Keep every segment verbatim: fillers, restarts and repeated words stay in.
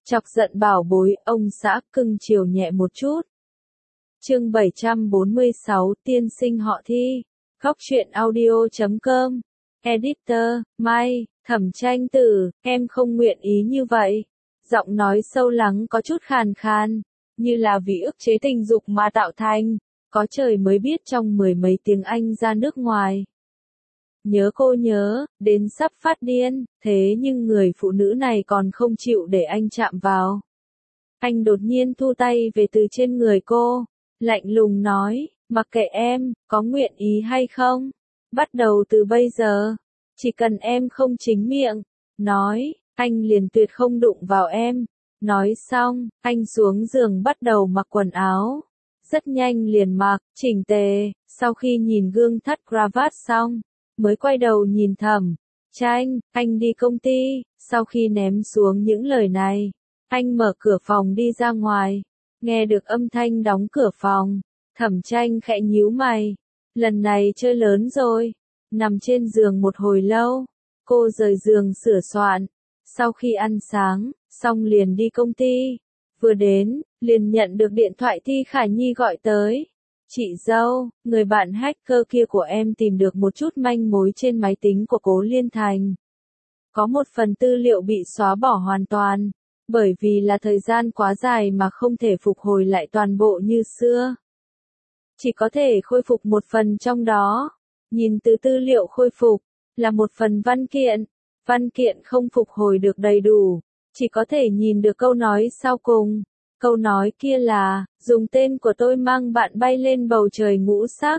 Chọc giận bảo bối, ông xã cưng chiều nhẹ một chút. Chương bảy trăm bốn mươi sáu, tiên sinh họ Thi. Góc truyện audio chấm com. Editor, Mai, Thẩm Tranh Tử, em không nguyện ý như vậy. Giọng nói sâu lắng có chút khàn khàn, như là vì ức chế tình dục mà tạo thành. Có trời mới biết trong mười mấy tiếng Anh ra nước ngoài. Nhớ cô nhớ, đến sắp phát điên, thế nhưng người phụ nữ này còn không chịu để anh chạm vào. Anh đột nhiên thu tay về từ trên người cô, lạnh lùng nói, mặc kệ em, có nguyện ý hay không. Bắt đầu từ bây giờ, chỉ cần em không chính miệng, nói, anh liền tuyệt không đụng vào em. Nói xong, anh xuống giường bắt đầu mặc quần áo. Rất nhanh liền mặc, chỉnh tề, sau khi nhìn gương thắt cravat xong, mới quay đầu nhìn Thẩm Tranh, anh đi công ty. Sau khi ném xuống những lời này, anh mở cửa phòng đi ra ngoài. Nghe được âm thanh đóng cửa phòng, Thẩm Tranh khẽ nhíu mày. Lần này chơi lớn rồi. Nằm trên giường một hồi lâu, cô rời giường sửa soạn. Sau khi ăn sáng, xong liền đi công ty. Vừa đến, liền nhận được điện thoại Thi Khả Nhi gọi tới. Chị dâu, người bạn hacker kia của em tìm được một chút manh mối trên máy tính của Cố Liên Thành. Có một phần tư liệu bị xóa bỏ hoàn toàn, bởi vì là thời gian quá dài mà không thể phục hồi lại toàn bộ như xưa. Chỉ có thể khôi phục một phần trong đó. Nhìn từ tư liệu khôi phục, là một phần văn kiện. Văn kiện không phục hồi được đầy đủ, chỉ có thể nhìn được câu nói sau cùng. Câu nói kia là, dùng tên của tôi mang bạn bay lên bầu trời ngũ sắc.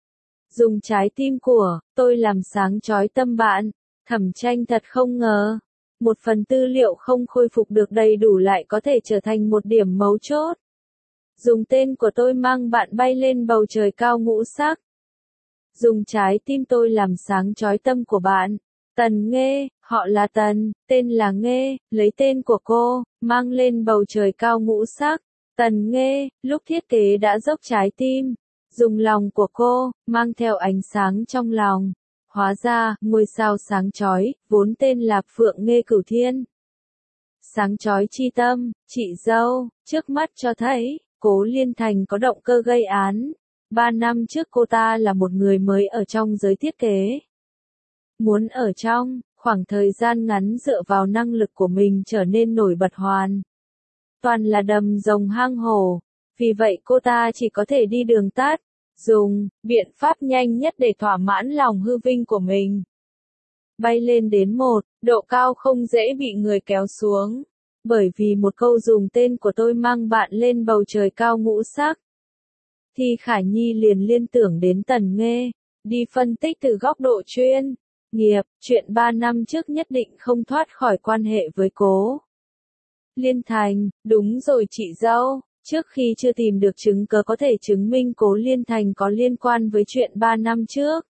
Dùng trái tim của tôi làm sáng chói tâm bạn. Thẩm Tranh thật không ngờ, một phần tư liệu không khôi phục được đầy đủ lại có thể trở thành một điểm mấu chốt. Dùng tên của tôi mang bạn bay lên bầu trời cao ngũ sắc. Dùng trái tim tôi làm sáng chói tâm của bạn. Tần Nghê, họ là Tần, tên là Nghê, lấy tên của cô, mang lên bầu trời cao ngũ sắc. Tần Nghê, lúc thiết kế đã dốc trái tim, dùng lòng của cô, mang theo ánh sáng trong lòng. Hóa ra, ngôi sao sáng chói, vốn tên là Phượng Nghê Cửu Thiên. Sáng chói chi tâm, chị dâu, trước mắt cho thấy, Cố Liên Thành có động cơ gây án. Ba năm trước cô ta là một người mới ở trong giới thiết kế. Muốn ở trong khoảng thời gian ngắn dựa vào năng lực của mình trở nên nổi bật hoàn toàn là đầm rồng hang hổ, vì vậy cô ta chỉ có thể đi đường tắt, dùng biện pháp nhanh nhất để thỏa mãn lòng hư vinh của mình. Bay lên đến một độ cao không dễ bị người kéo xuống, bởi vì một câu dùng tên của tôi mang bạn lên bầu trời cao ngũ sắc. Thi Khả Nhi liền liên tưởng đến Tần Nghê, đi phân tích từ góc độ chuyên nghiệp, chuyện ba năm trước nhất định không thoát khỏi quan hệ với Cố Liên Thành. Đúng rồi chị dâu, trước khi chưa tìm được chứng cớ có thể chứng minh Cố Liên Thành có liên quan với chuyện ba năm trước.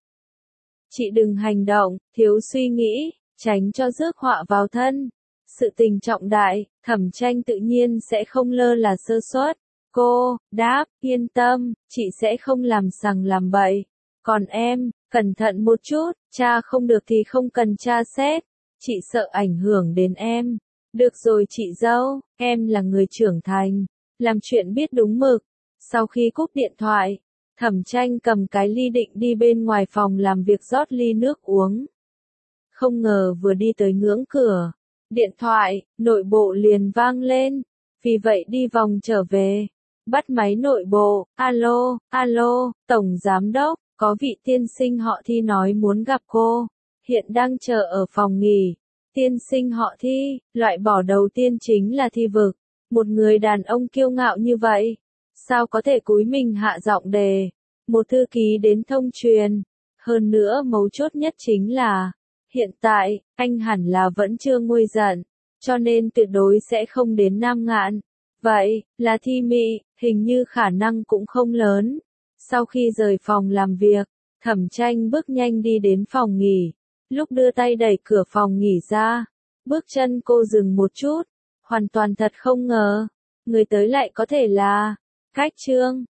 Chị đừng hành động, thiếu suy nghĩ, tránh cho rước họa vào thân. Sự tình trọng đại, Thẩm Tranh tự nhiên sẽ không lơ là sơ suất. Cô đáp, yên tâm, chị sẽ không làm sằng làm bậy. Còn em, cẩn thận một chút, cha không được thì không cần tra xét. Chị sợ ảnh hưởng đến em. Được rồi chị dâu, em là người trưởng thành, làm chuyện biết đúng mực. Sau khi cúp điện thoại, Thẩm Tranh cầm cái ly định đi bên ngoài phòng làm việc rót ly nước uống. Không ngờ vừa đi tới ngưỡng cửa, điện thoại, nội bộ liền vang lên. Vì vậy đi vòng trở về, bắt máy nội bộ, alo, alo, Tổng Giám Đốc, có vị tiên sinh họ Thi nói muốn gặp cô, hiện đang chờ ở phòng nghỉ. Tiên sinh họ Thi, loại bỏ đầu tiên chính là Thi Vực, một người đàn ông kiêu ngạo như vậy, sao có thể cúi mình hạ giọng đề, một thư ký đến thông truyền. Hơn nữa mấu chốt nhất chính là, hiện tại, anh hẳn là vẫn chưa nguôi giận, cho nên tuyệt đối sẽ không đến Nam Ngạn. Vậy, là Thi Mị, hình như khả năng cũng không lớn. Sau khi rời phòng làm việc, Thẩm Tranh bước nhanh đi đến phòng nghỉ. Lúc đưa tay đẩy cửa phòng nghỉ ra, bước chân cô dừng một chút, hoàn toàn thật không ngờ, người tới lại có thể là Cách Trương.